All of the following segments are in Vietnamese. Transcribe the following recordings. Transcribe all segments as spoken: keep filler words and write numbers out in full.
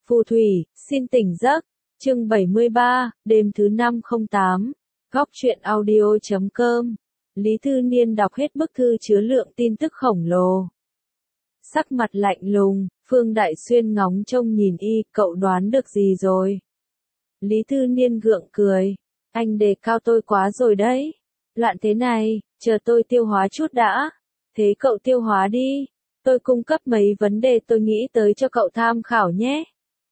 Phù thủy, xin tỉnh giấc. Chương bảy mươi ba, đêm thứ năm không tám. Góc truyện audio chấm com. Lý Thư Niên đọc hết bức thư chứa lượng tin tức khổng lồ. Sắc mặt lạnh lùng, Phương Đại Xuyên ngóng trông nhìn y, cậu đoán được gì rồi? Lý Thư Niên gượng cười. Anh đề cao tôi quá rồi đấy. Loạn thế này, chờ tôi tiêu hóa chút đã. Thế cậu tiêu hóa đi. Tôi cung cấp mấy vấn đề tôi nghĩ tới cho cậu tham khảo nhé.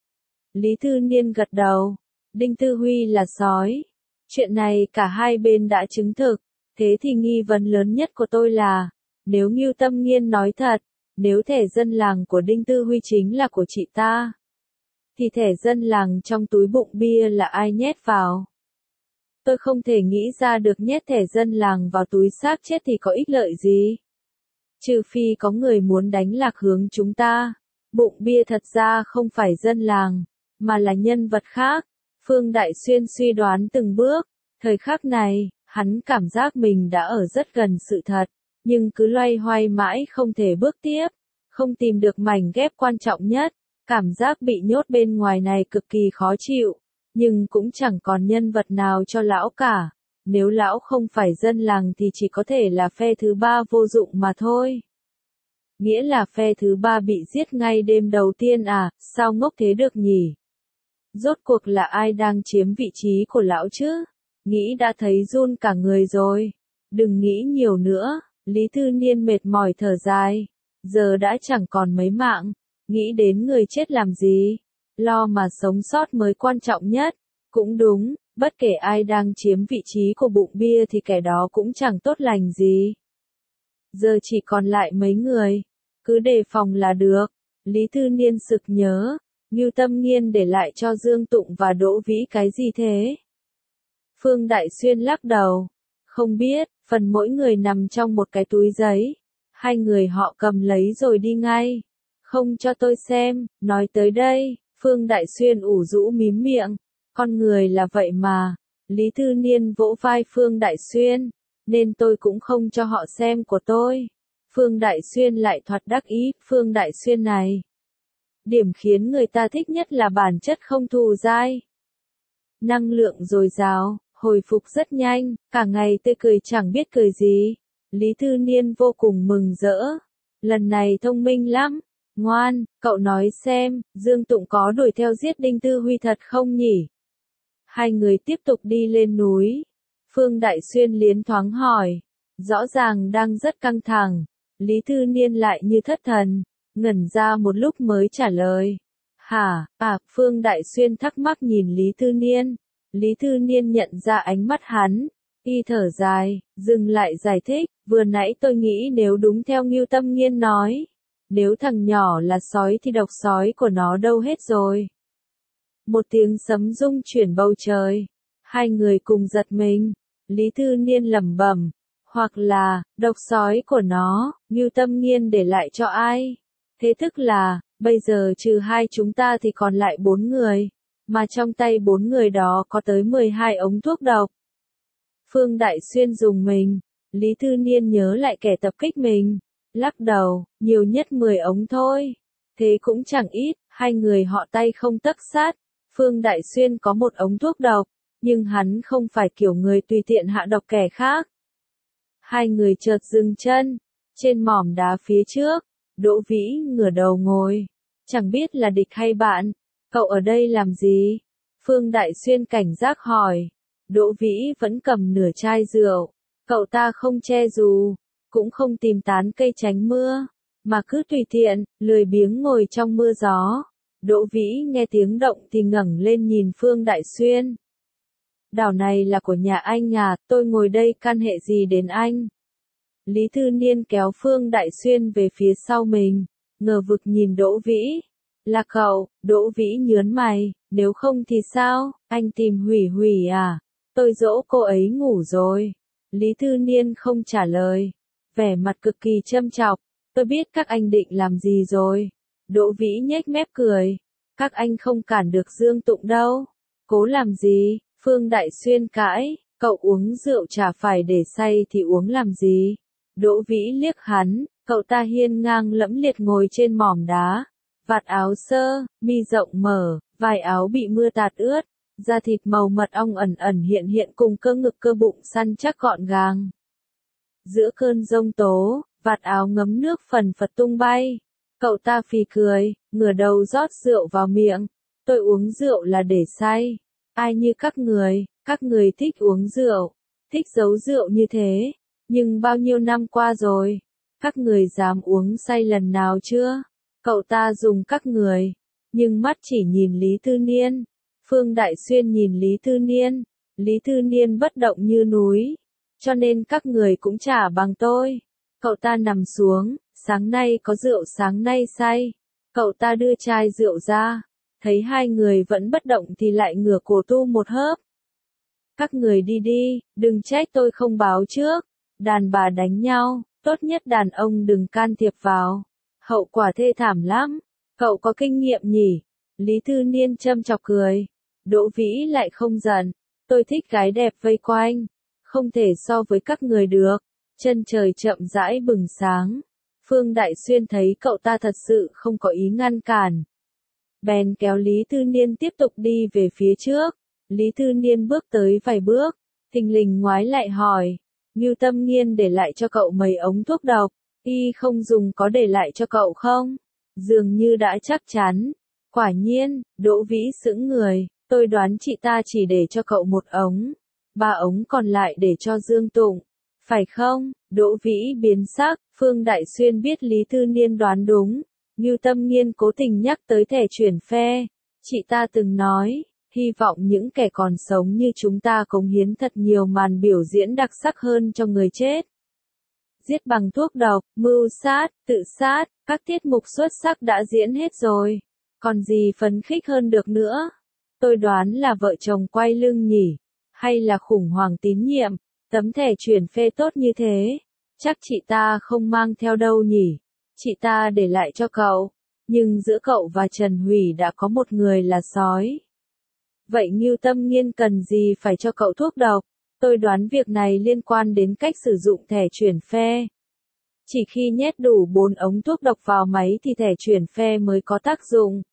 Lý Thư Niên gật đầu. Đinh Tư Huy là sói. Chuyện này cả hai bên đã chứng thực. Thế thì nghi vấn lớn nhất của tôi là, nếu Ngưu Tâm Nghiên nói thật, nếu thẻ dân làng của Đinh Tư Huy chính là của chị ta, thì thẻ dân làng trong túi bụng bia là ai nhét vào? Tôi không thể nghĩ ra được nhét thẻ dân làng vào túi xác chết thì có ích lợi gì. Trừ phi có người muốn đánh lạc hướng chúng ta. Bụng bia thật ra không phải dân làng, mà là nhân vật khác. Phương Đại Xuyên suy đoán từng bước. Thời khắc này, hắn cảm giác mình đã ở rất gần sự thật, nhưng cứ loay hoay mãi không thể bước tiếp, không tìm được mảnh ghép quan trọng nhất. Cảm giác bị nhốt bên ngoài này cực kỳ khó chịu, nhưng cũng chẳng còn nhân vật nào cho lão cả. Nếu lão không phải dân làng thì chỉ có thể là phe thứ ba vô dụng mà thôi. Nghĩa là phe thứ ba bị giết ngay đêm đầu tiên à, sao ngốc thế được nhỉ? Rốt cuộc là ai đang chiếm vị trí của lão chứ? Nghĩ đã thấy run cả người rồi. Đừng nghĩ nhiều nữa, Lý Thư Niên mệt mỏi thở dài. Giờ đã chẳng còn mấy mạng, nghĩ đến người chết làm gì? Lo mà sống sót mới quan trọng nhất. Cũng đúng, bất kể ai đang chiếm vị trí của bụng bia thì kẻ đó cũng chẳng tốt lành gì. Giờ chỉ còn lại mấy người, cứ đề phòng là được. Lý Thư Niên sực nhớ, Ngưu Tâm Nghiên để lại cho Dương Tụng và Đỗ Vĩ cái gì thế? Phương Đại Xuyên lắc đầu. Không biết, phần mỗi người nằm trong một cái túi giấy. Hai người họ cầm lấy rồi đi ngay. Không cho tôi xem, nói tới đây, Phương Đại Xuyên ủ rũ mím miệng. Con người là vậy mà. Lý Thư Niên vỗ vai Phương Đại Xuyên. Nên tôi cũng không cho họ xem của tôi. Phương Đại Xuyên lại thoạt đắc ý. Phương Đại Xuyên này, điểm khiến người ta thích nhất là bản chất không thù dai. Năng lượng dồi dào, hồi phục rất nhanh, cả ngày tươi cười chẳng biết cười gì. Lý Thư Niên vô cùng mừng rỡ. Lần này thông minh lắm. Ngoan, cậu nói xem, Dương Tụng có đuổi theo giết Đinh Tư Huy thật không nhỉ? Hai người tiếp tục đi lên núi. Phương Đại Xuyên liến thoáng hỏi. Rõ ràng đang rất căng thẳng. Lý Thư Niên lại như thất thần. Ngẩn ra một lúc mới trả lời. Hả, à, Phương Đại Xuyên thắc mắc nhìn Lý Thư Niên. Lý Thư Niên nhận ra ánh mắt hắn. Y thở dài, dừng lại giải thích. Vừa nãy tôi nghĩ nếu đúng theo Ngưu Tâm Nghiên nói, nếu thằng nhỏ là sói thì độc sói của nó đâu hết rồi. Một tiếng sấm rung chuyển bầu trời. Hai người cùng giật mình. Lý Thư Niên lẩm bẩm. Hoặc là, độc sói của nó, Ngưu Tâm Nghiên để lại cho ai? Thế tức là, bây giờ trừ hai chúng ta thì còn lại bốn người. Mà trong tay bốn người đó có tới mười hai ống thuốc độc. Phương Đại Xuyên dùng mình. Lý Thư Niên nhớ lại kẻ tập kích mình. Lắc đầu, nhiều nhất mười ống thôi. Thế cũng chẳng ít, hai người họ tay không tấc sát. Phương Đại Xuyên có một ống thuốc độc, nhưng hắn không phải kiểu người tùy tiện hạ độc kẻ khác. Hai người chợt dừng chân, trên mỏm đá phía trước, Đỗ Vĩ ngửa đầu ngồi. Chẳng biết là địch hay bạn, cậu ở đây làm gì? Phương Đại Xuyên cảnh giác hỏi. Đỗ Vĩ vẫn cầm nửa chai rượu. Cậu ta không che dù, cũng không tìm tán cây tránh mưa, mà cứ tùy tiện, lười biếng ngồi trong mưa gió. Đỗ Vĩ nghe tiếng động thì ngẩng lên nhìn Phương Đại Xuyên. Đảo này là của nhà anh à, tôi ngồi đây can hệ gì đến anh? Lý Thư Niên kéo Phương Đại Xuyên về phía sau mình, ngờ vực nhìn Đỗ Vĩ. Là cậu? Đỗ Vĩ nhớn mày, nếu không thì sao, anh tìm Hủy Hủy à? Tôi dỗ cô ấy ngủ rồi. Lý Thư Niên không trả lời, vẻ mặt cực kỳ châm chọc. Tôi biết các anh định làm gì rồi. Đỗ Vĩ nhếch mép cười. Các anh không cản được Dương Tụng đâu. Cố làm gì? Phương Đại Xuyên cãi. Cậu uống rượu chả phải để say thì uống làm gì? Đỗ Vĩ liếc hắn. Cậu ta hiên ngang lẫm liệt ngồi trên mỏm đá. vạt áo sơ, mi rộng mở, vải áo bị mưa tạt ướt, da thịt màu mật ong ẩn ẩn hiện hiện cùng cơ ngực cơ bụng săn chắc gọn gàng. Giữa cơn giông tố, vạt áo ngấm nước phần phật tung bay. Cậu ta phì cười, ngửa đầu rót rượu vào miệng. Tôi uống rượu là để say. Ai như các người, các người thích uống rượu, thích giấu rượu như thế. Nhưng bao nhiêu năm qua rồi, các người dám uống say lần nào chưa? Cậu ta dùng các người, nhưng mắt chỉ nhìn Lý Tư Niên. Phương Đại Xuyên nhìn Lý Tư Niên. Lý Tư Niên bất động như núi, cho nên các người cũng chả bằng tôi. Cậu ta nằm xuống, sáng nay có rượu sáng nay say. Cậu ta đưa chai rượu ra, thấy hai người vẫn bất động thì lại ngửa cổ tu một hớp. Các người đi đi, đừng trách tôi không báo trước. Đàn bà đánh nhau, tốt nhất đàn ông đừng can thiệp vào. Hậu quả thê thảm lắm. Cậu có kinh nghiệm nhỉ? Lý Tư Niên châm chọc cười. Đỗ Vĩ lại không giận. Tôi thích gái đẹp vây quanh. Không thể so với các người được. Chân trời chậm rãi bừng sáng. Phương Đại Xuyên thấy cậu ta thật sự không có ý ngăn cản. Bèn kéo Lý Tư Niên tiếp tục đi về phía trước. Lý Tư Niên bước tới vài bước, thình lình ngoái lại hỏi. Ngưu Tâm Nghiên để lại cho cậu mấy ống thuốc độc, y không dùng có để lại cho cậu không? Dường như đã chắc chắn. Quả nhiên, Đỗ Vĩ sững người, tôi đoán chị ta chỉ để cho cậu một ống. Ba ống còn lại để cho Dương Tụng. Phải không? Đỗ Vĩ biến sắc, Phương Đại Xuyên biết Lý Tư Niên đoán đúng. Ngưu Tâm Nghiên cố tình nhắc tới thẻ chuyển phe. Chị ta từng nói, hy vọng những kẻ còn sống như chúng ta cống hiến thật nhiều màn biểu diễn đặc sắc hơn cho người chết. Giết bằng thuốc độc, mưu sát, tự sát, các tiết mục xuất sắc đã diễn hết rồi. Còn gì phấn khích hơn được nữa? Tôi đoán là vợ chồng quay lưng nhỉ? Hay là khủng hoảng tín nhiệm? Tấm thẻ chuyển phê tốt như thế, chắc chị ta không mang theo đâu nhỉ? Chị ta để lại cho cậu, nhưng giữa cậu và Trần Hủy đã có một người là sói. Vậy Ngưu Tâm Nghiên cần gì phải cho cậu thuốc độc? Tôi đoán việc này liên quan đến cách sử dụng thẻ chuyển phe. Chỉ khi nhét đủ bốn ống thuốc độc vào máy thì thẻ chuyển phe mới có tác dụng.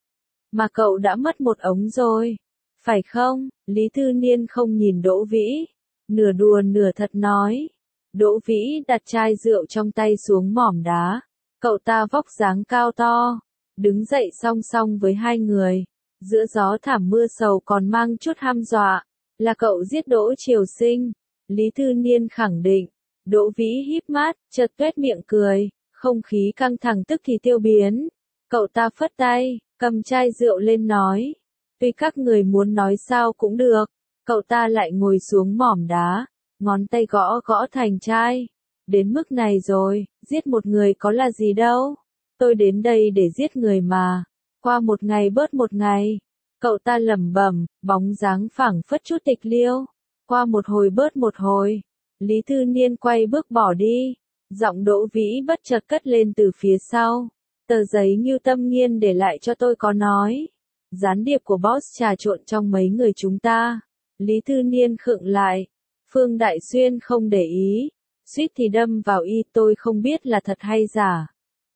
Mà cậu đã mất một ống rồi, phải không? Lý Tư Niên không nhìn Đỗ Vĩ, nửa đùa nửa thật nói. Đỗ Vĩ đặt chai rượu trong tay xuống mỏm đá. Cậu ta vóc dáng cao to, đứng dậy song song với hai người. Giữa gió thảm mưa sầu còn mang chút hăm dọa. Là cậu giết Đỗ Triều Sinh. Lý Tư Niên khẳng định. Đỗ Vĩ híp mắt, chợt tuét miệng cười. Không khí căng thẳng tức thì tiêu biến. Cậu ta phất tay, cầm chai rượu lên nói. Tuy các người muốn nói sao cũng được. Cậu ta lại ngồi xuống mỏm đá, ngón tay gõ gõ thành chai. Đến mức này rồi, giết một người có là gì đâu. Tôi đến đây để giết người mà. Qua một ngày bớt một ngày. Cậu ta lẩm bẩm, bóng dáng phảng phất chút tịch liêu. Qua một hồi bớt một hồi. Lý Tư Niên quay bước bỏ đi. Giọng Đỗ Vĩ bất chợt cất lên từ phía sau. Tờ giấy Ngưu Tâm Nghiên để lại cho tôi có nói. Gián điệp của boss trà trộn trong mấy người chúng ta. Lý Tư Niên khựng lại. Phương Đại Xuyên không để ý. Suýt thì đâm vào y, tôi không biết là thật hay giả.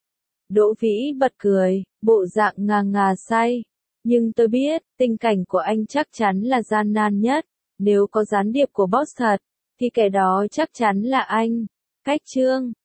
Đỗ Vĩ bật cười, bộ dạng ngà ngà say. Nhưng tôi biết, tình cảnh của anh chắc chắn là gian nan nhất. Nếu có gián điệp của boss thật, thì kẻ đó chắc chắn là anh. Cách chương